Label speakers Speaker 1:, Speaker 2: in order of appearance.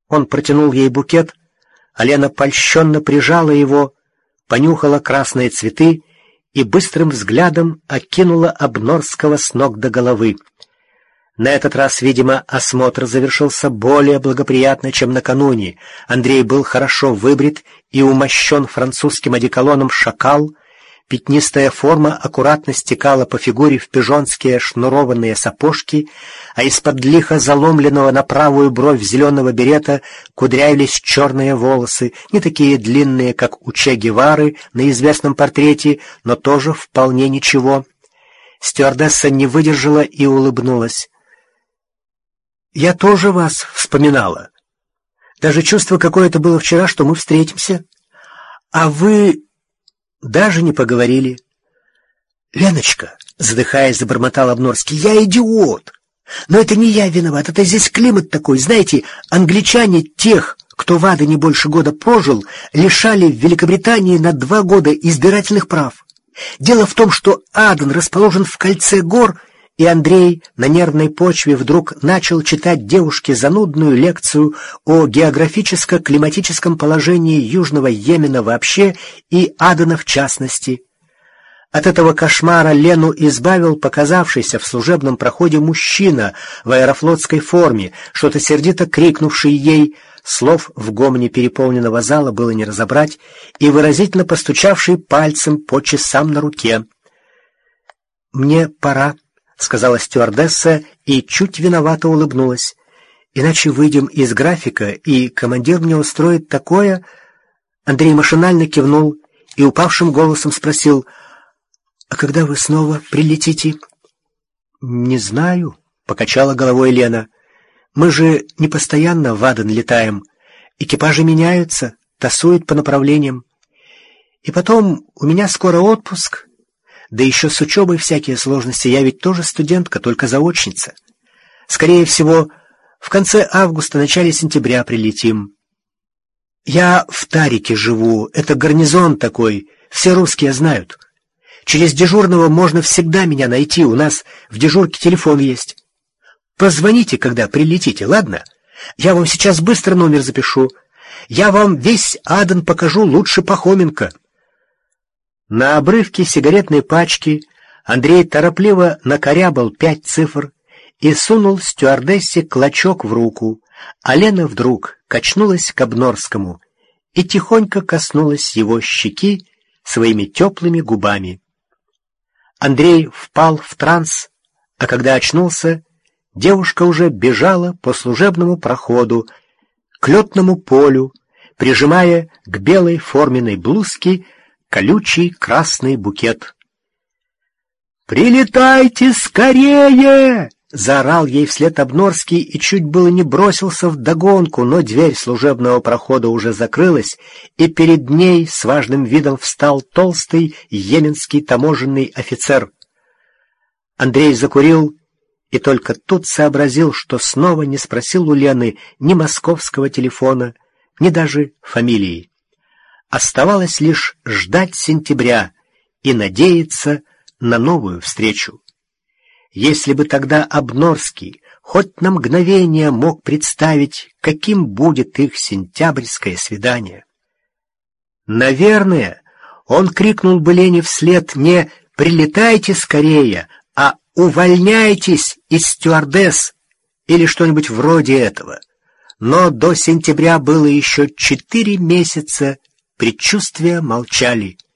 Speaker 1: Он протянул ей букет, а Лена польщенно прижала его, понюхала красные цветы и быстрым взглядом окинула Обнорского с ног до головы. На этот раз, видимо, осмотр завершился более благоприятно, чем накануне. Андрей был хорошо выбрит и умощен французским одеколоном «Шакал». Пятнистая форма аккуратно стекала по фигуре в пижонские шнурованные сапожки, а из-под лихо заломленного на правую бровь зеленого берета кудрявились черные волосы, не такие длинные, как у Че Гевары на известном портрете, но тоже вполне ничего. Стюардесса не выдержала и улыбнулась. «Я тоже вас вспоминала. Даже чувство какое-то было вчера, что мы встретимся. А вы даже не поговорили». «Леночка», — задыхаясь, забормотал Обнорский, — «я идиот. Но это не я виноват, это здесь климат такой. Знаете, англичане тех, кто в Адене больше года прожил, лишали в Великобритании на 2 года избирательных прав. Дело в том, что Аден расположен в кольце гор». И Андрей на нервной почве вдруг начал читать девушке занудную лекцию о географическо-климатическом положении Южного Йемена вообще и Адена в частности. От этого кошмара Лену избавил показавшийся в служебном проходе мужчина в аэрофлотской форме, что-то сердито крикнувший ей, слов в гомоне переполненного зала было не разобрать, и выразительно постучавший пальцем по часам на руке. «Мне пора», — сказала стюардесса и чуть виновато улыбнулась. «Иначе выйдем из графика, и командир мне устроит такое...» Андрей машинально кивнул и упавшим голосом спросил: «А когда вы снова прилетите?» «Не знаю», — покачала головой Лена. «Мы же не постоянно в Аден летаем. Экипажи меняются, тасуют по направлениям. И потом, у меня скоро отпуск». Да еще с учебой всякие сложности, я ведь тоже студентка, только заочница. Скорее всего, в конце августа, начале сентября прилетим. Я в Тарике живу, это гарнизон такой, все русские знают. Через дежурного можно всегда меня найти, у нас в дежурке телефон есть. Позвоните, когда прилетите, ладно? Я вам сейчас быстро номер запишу. Я вам весь Аден покажу лучше Пахоменко». На обрывке сигаретной пачки Андрей торопливо накорябал 5 цифр и сунул стюардессе клочок в руку, а Лена вдруг качнулась к Обнорскому и тихонько коснулась его щеки своими теплыми губами. Андрей впал в транс, а когда очнулся, девушка уже бежала по служебному проходу к летному полю, прижимая к белой форменной блузке колючий красный букет. «Прилетайте скорее!» — заорал ей вслед Обнорский и чуть было не бросился вдогонку, но дверь служебного прохода уже закрылась, и перед ней с важным видом встал толстый йеменский таможенный офицер. Андрей закурил и только тут сообразил, что снова не спросил у Лены ни московского телефона, ни даже фамилии. Оставалось лишь ждать сентября и надеяться на новую встречу. Если бы тогда Обнорский хоть на мгновение мог представить, каким будет их сентябрьское свидание. Наверное, он крикнул бы Лене вслед не «прилетайте скорее», а «увольняйтесь из стюардесс» или что-нибудь вроде этого. Но до сентября было еще 4 месяца, предчувствия молчали.